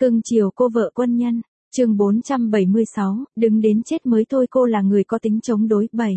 Cưng chiều cô vợ quân nhân, chương 476, đứng đến chết mới thôi, cô là người có tính chống đối. 7.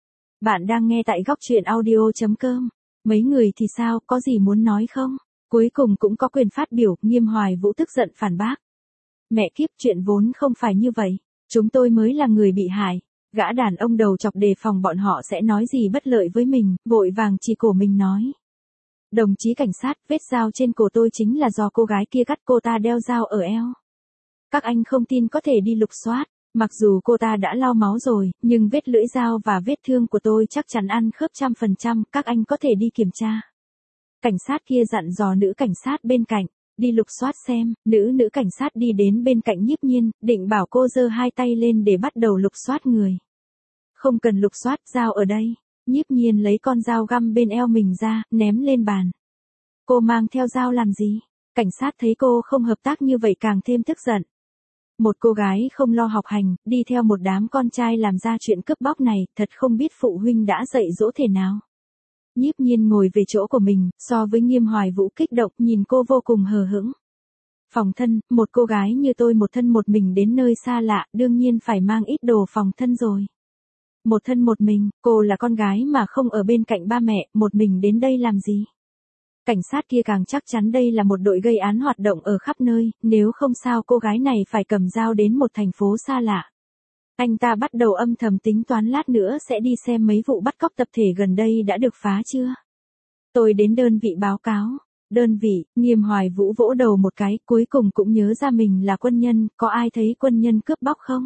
Bạn đang nghe tại góc truyện audio.com. Mấy người thì sao, có gì muốn nói không? Cuối cùng cũng có quyền phát biểu. Nghiêm Hoài Vũ tức giận phản bác. Mẹ kiếp, chuyện vốn không phải như vậy. Chúng tôi mới là người bị hại. Gã đàn ông đầu chọc đề phòng bọn họ sẽ nói gì bất lợi với mình, vội vàng chỉ cổ mình nói. Đồng chí cảnh sát, vết dao trên cổ tôi chính là do cô gái kia cắt, cô ta đeo dao ở eo. Các anh không tin có thể đi lục soát, mặc dù cô ta đã lau máu rồi, nhưng vết lưỡi dao và vết thương của tôi chắc chắn ăn khớp 100%, các anh có thể đi kiểm tra. Cảnh sát kia dặn dò nữ cảnh sát bên cạnh, đi lục soát xem. Nữ cảnh sát đi đến bên cạnh Nhiếp Nhiên, định bảo cô giơ hai tay lên để bắt đầu lục soát người. Không cần lục soát, dao ở đây. Nhiếp Nhiên lấy con dao găm bên eo mình ra, ném lên bàn. Cô mang theo dao làm gì? Cảnh sát thấy cô không hợp tác như vậy càng thêm tức giận. Một cô gái không lo học hành, đi theo một đám con trai làm ra chuyện cướp bóc này, thật không biết phụ huynh đã dạy dỗ thế nào. Nhiếp Nhiên ngồi về chỗ của mình, so với Nghiêm Hoài Vũ kích động, nhìn cô vô cùng hờ hững. Phòng thân, một cô gái như tôi một thân một mình đến nơi xa lạ, đương nhiên phải mang ít đồ phòng thân rồi. Một thân một mình, cô là con gái mà không ở bên cạnh ba mẹ, một mình đến đây làm gì? Cảnh sát kia càng chắc chắn đây là một đội gây án hoạt động ở khắp nơi, nếu không sao cô gái này phải cầm dao đến một thành phố xa lạ. Anh ta bắt đầu âm thầm tính toán lát nữa sẽ đi xem mấy vụ bắt cóc tập thể gần đây đã được phá chưa. Tôi đến đơn vị báo cáo. Đơn vị, Nghiêm Hoài Vũ vỗ đầu một cái, cuối cùng cũng nhớ ra mình là quân nhân, có ai thấy quân nhân cướp bóc không?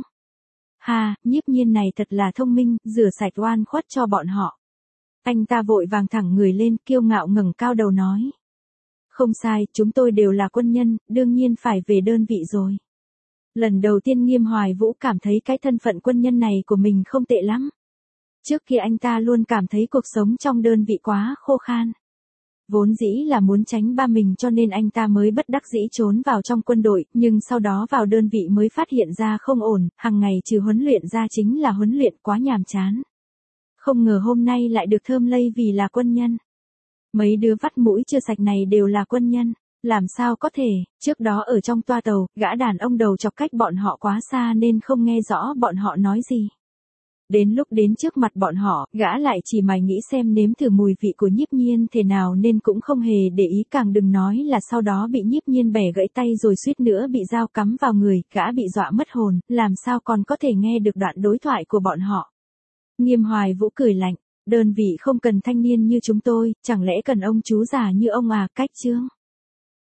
Ha, Nhiếp Nhiên này thật là thông minh, rửa sạch oan khuất cho bọn họ. Anh ta vội vàng thẳng người lên, kiêu ngạo ngẩng cao đầu nói. Không sai, chúng tôi đều là quân nhân, đương nhiên phải về đơn vị rồi. Lần đầu tiên Nghiêm Hoài Vũ cảm thấy cái thân phận quân nhân này của mình không tệ lắm. Trước kia anh ta luôn cảm thấy cuộc sống trong đơn vị quá khô khan. Vốn dĩ là muốn tránh ba mình cho nên anh ta mới bất đắc dĩ trốn vào trong quân đội, nhưng sau đó vào đơn vị mới phát hiện ra không ổn, hàng ngày trừ huấn luyện ra chính là huấn luyện, quá nhàm chán. Không ngờ hôm nay lại được thơm lây vì là quân nhân. Mấy đứa vắt mũi chưa sạch này đều là quân nhân, làm sao có thể, trước đó ở trong toa tàu, gã đàn ông đầu chọc cách bọn họ quá xa nên không nghe rõ bọn họ nói gì. Đến lúc đến trước mặt bọn họ, gã lại chỉ mải nghĩ xem nếm thử mùi vị của Nhiếp Nhiên thế nào nên cũng không hề để ý, càng đừng nói là sau đó bị Nhiếp Nhiên bẻ gãy tay rồi suýt nữa bị dao cắm vào người, gã bị dọa mất hồn, làm sao còn có thể nghe được đoạn đối thoại của bọn họ. Nghiêm Hoài Vũ cười lạnh, đơn vị không cần thanh niên như chúng tôi, chẳng lẽ cần ông chú già như ông à, cách chương.